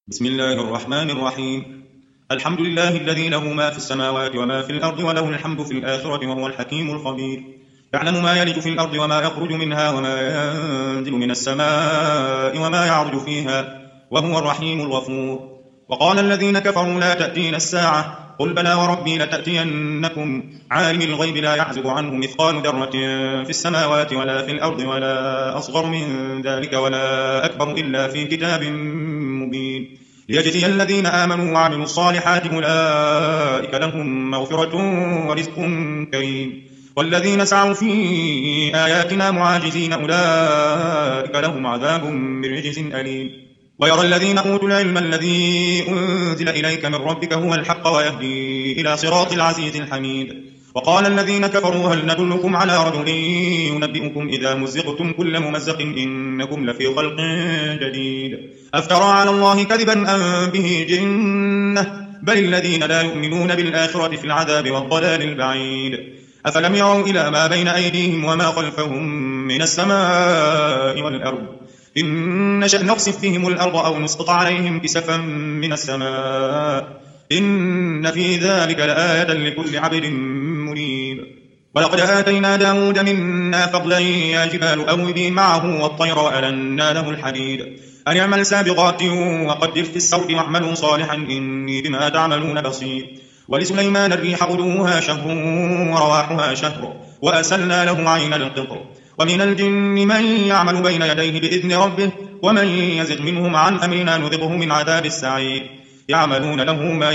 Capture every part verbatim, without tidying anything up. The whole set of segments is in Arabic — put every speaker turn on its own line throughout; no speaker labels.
بسم الله الرحمن الرحيم. الحمد لله الذي له ما في السماوات وما في الأرض وله الحمد في الآخرة وهو الحكيم الخبير. يعلم ما يلج في الأرض وما يخرج منها وما ينزل من السماء وما يعرج فيها وهو الرحيم الغفور. وقال الذين كفروا لا تأتينا الساعة قل بلى وربي لتأتينكم عالم الغيب لا يعزب عنه مثقال ذرة في السماوات ولا في الأرض ولا أصغر من ذلك ولا أكبر إلا في كتاب مبين ليجزي الذين آمنوا وعملوا الصالحات أولئك لهم مغفرة ورزق كريم والذين سعوا في آياتنا معاجزين أولئك لهم عذاب من رجز أليم. ويرى الذين أوتوا العلم الذي أنزل إليك من ربك هو الحق ويهدي إلى صراط العزيز الحميد. وقال الذين كفروا هل ندلكم على رجل ينبئكم إذا مزقتم كل ممزق إنكم لفي خلق جديد أفترى على الله كذبا أم به جنة بل الذين لا يؤمنون بالآخرة في العذاب والضلال البعيد. أفلم يروا إلى ما بين أيديهم وما خلفهم من السماء والأرض إن نشأ نخسف بهم الأرض أو نسقط عليهم كسفا من السماء إن في ذلك لآية لكل عبد منيب. ولقد آتينا داود منا فضلا يا جبال أوبي معه والطير وألنا له الحديد أن يعمل سابقات وقدر في السرد واعملوا صالحا إني بما تعملون بصير. ولسليمان الريح غدوها شهر ورواحها شهر وأسلنا له عين القطر. ومن الجن من يعمل بين يديه بإذن ربه ومن يزغ منهم عن أمرنا نذقه من عذاب السعير. يعملون له ما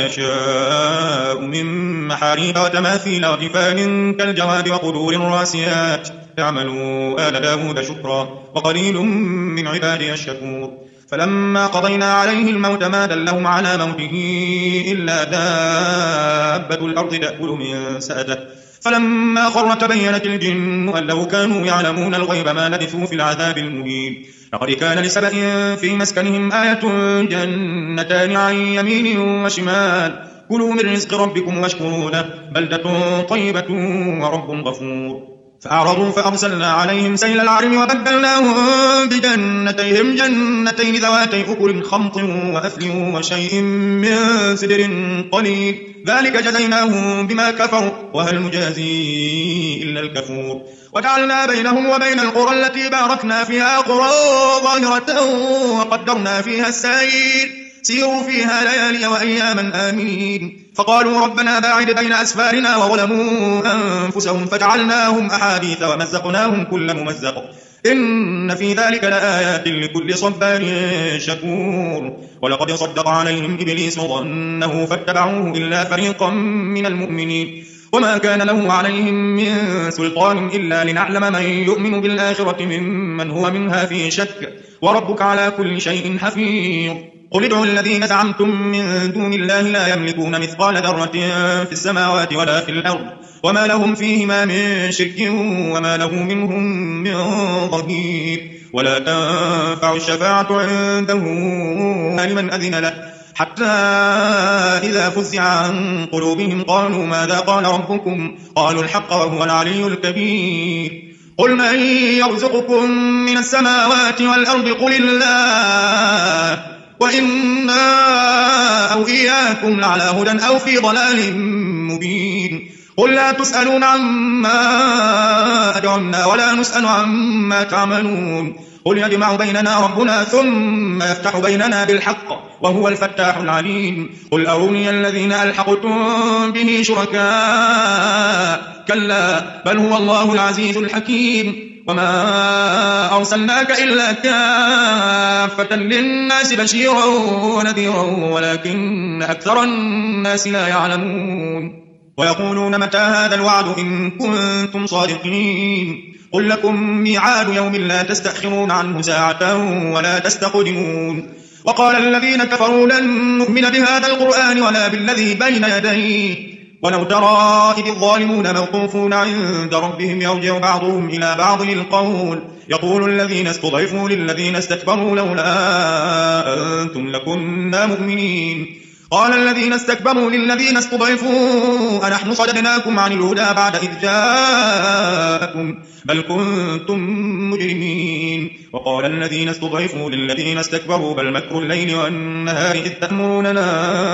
يشاء من محاريب وتماثيل وجفان كالجواب وقدور راسيات يعملوا آل داود شكرا وقليل من عبادي الشكور. فلما قضينا عليه الموت ما دلهم على موته إلا دابة الأرض تأكل من سأته فلما خر تبينت الجن أن لو كانوا يعلمون الغيب ما لبثوا في العذاب المهين. لقد كان لسبأ في مسكنهم آية جنتان عن يمين وشمال كلوا من رزق ربكم واشكروا له بلدة طيبة ورب غفور. فأعرضوا فأرسلنا عليهم سيل العرم وبدلناهم بجنتيهم جنتين ذواتي أكل خمط وأثل وشيء من سدر قليل ذلك جزيناهم بما كفروا وهل نجازي إلا الكفور. وجعلنا بينهم وبين القرى التي باركنا فيها قرى ظاهرة وقدرنا فيها السير سيروا فيها ليالي وأياما آمين. فقالوا ربنا باعد بين أسفارنا وظلموا أنفسهم فجعلناهم أحاديث ومزقناهم كل ممزق إن في ذلك لآيات لكل صبار شكور. ولقد صدق عليهم إبليس ظنه فاتبعوه إلا فريقا من المؤمنين وما كان له عليهم من سلطان إلا لنعلم من يؤمن بالآخرة ممن هو منها في شك وربك على كل شيء حفيظ. قل ادعوا الذين زعمتم من دون الله لا يملكون مثقال ذرة في السماوات ولا في الأرض وما لهم فيهما من شرك وما له منهم من ظهير. ولا تنفع الشفاعة عنده لمن أذن له حتى إذا فزع عن قلوبهم قالوا ماذا قال ربكم قالوا الحق وهو العلي الكبير. قل من يرزقكم من السماوات والأرض قل الله وإنا أو إياكم لعلى هدى أو في ضلال مبين. قل لا تسألون عما أجرمنا ولا نسأل عما تعملون قل يجمع بيننا ربنا ثم يفتح بيننا بالحق وهو الفتاح العليم. قل أروني الذين ألحقتم به شركاء كلا بل هو الله العزيز الحكيم. وما أرسلناك إلا كافة للناس بشيرا ونذيرا ولكن أكثر الناس لا يعلمون. ويقولون متى هذا الوعد إن كنتم صادقين قل لكم ميعاد يوم لا تستأخرون عنه ساعة ولا تستقدمون. وقال الذين كفروا لن نؤمن بهذا القرآن ولا بالذي بين يديه ولو ترى إذ الظالمون موقوفون عند ربهم يرجع بعضهم إلى بعض القول يقول الذين استضعفوا للذين استكبروا لولا أنتم لكنا مؤمنين قال الذين استكبروا للذين استضعفوا أنحن صددناكم عن الهدى بعد إذ جاءكم بل كنتم مجرمين. وقال الذين استضعفوا للذين استكبروا بل مكر الليل والنهار إذ تأمروننا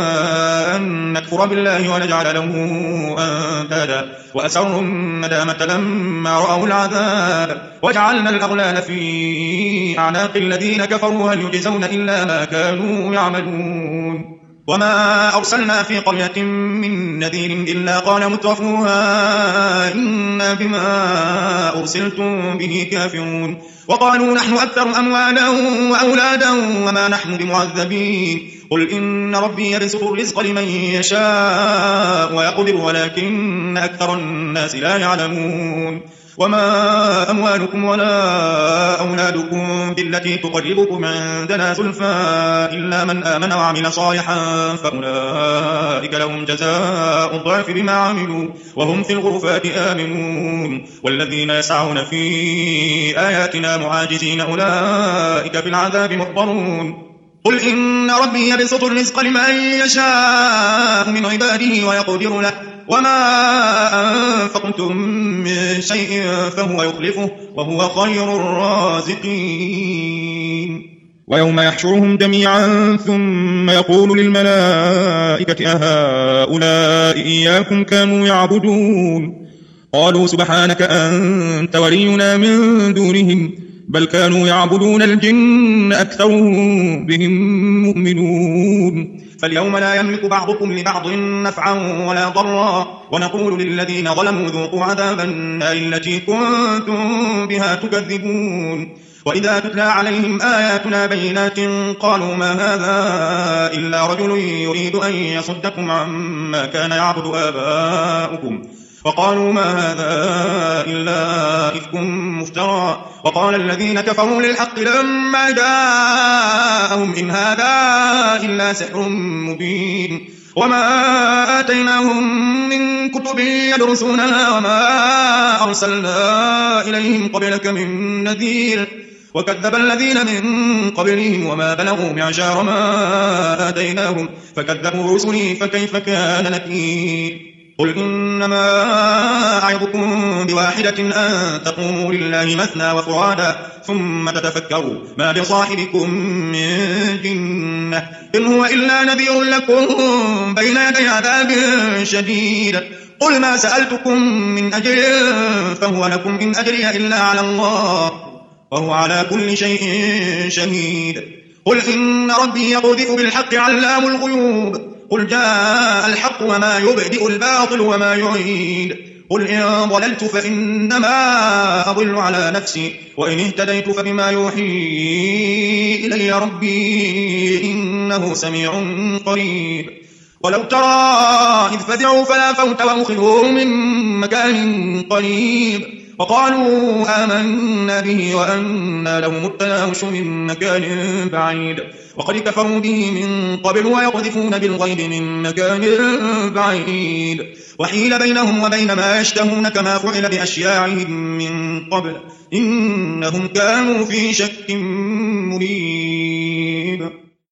أن نكفر بالله ونجعل له أندادا وأسروا الندامة لما رأوا العذاب وجعلنا الأغلال في أعناق الذين كفروا هل يجزون إلا ما كانوا يعملون. وما أرسلنا في قرية من نذير إلا قال مترفوها إنا بما أرسلتم به كافرون. وقالوا نحن أكثر أموالا وأولادا وما نحن بمعذبين. قل إن ربي يبسط الرزق لمن يشاء ويقدر ولكن أكثر الناس لا يعلمون. وما أموالكم ولا أولادكم بالتي تقربكم عندنا زلفى إلا من آمن وعمل صالحا فأولئك لهم جزاء الضعف بما عملوا وهم في الغرفات آمنون. والذين يسعون في آياتنا معاجزين أولئك في العذاب محضرون. قل إن ربي يبسط الرزق لمن يشاء من عباده ويقدر له وما أنفقتم من شيء فهو يخلفه وهو خير الرازقين. ويوم يحشرهم جميعا ثم يقول للملائكة أهؤلاء إياكم كانوا يعبدون قالوا سبحانك أنت ولينا من دونهم بل كانوا يعبدون الجن أكثرهم بهم مؤمنون. فاليوم لا يملك بعضكم لبعض نفعا ولا ضرا ونقول للذين ظلموا ذوقوا عذاب النار التي كنتم بها تكذبون. وإذا تتلى عليهم آياتنا بينات قالوا ما هذا إلا رجل يريد أن يصدكم عما كان يعبد آباؤكم وقالوا ما هذا إلا إفك مفترى. وقال الذين كفروا للحق لما جاءهم إن هذا إلا سحر مبين. وما آتيناهم من كتب يدرسونها وما أرسلنا إليهم قبلك من نذير وكذب الذين من قبلهم وما بلغوا معشار ما آتيناهم فكذبوا رسلي فكيف كان نكير. قل إنما أعظكم بواحدة أن تقوموا لله مثنى وفرادا ثم تتفكروا ما بصاحبكم من جنة إن هو إلا نذير لكم بين يدي عذاب شديد. قل ما سألتكم من أجر فهو لكم إن أجري إلا على الله وهو على كل شيء شهيد. قل إن ربي يقذف بالحق علام الغيوب. قل جاء الحق وما يبدئ الباطل وما يعيد. قل إن ضللت فإنما أضل على نفسي وإن اهتديت فبما يوحي إلي ربي إنه سميع قريب. ولو ترى إذ فزعوا فلا فوت وأخذوا من مكان قريب وقالوا آمنا به وأنى لهم التناوش من مكان بعيد وقد كفروا به من قبل ويقذفون بالغيب من مكان بعيد وحيل بينهم وبين ما يشتهون كما فعل بأشياعهم من قبل إنهم كانوا في شك مريب.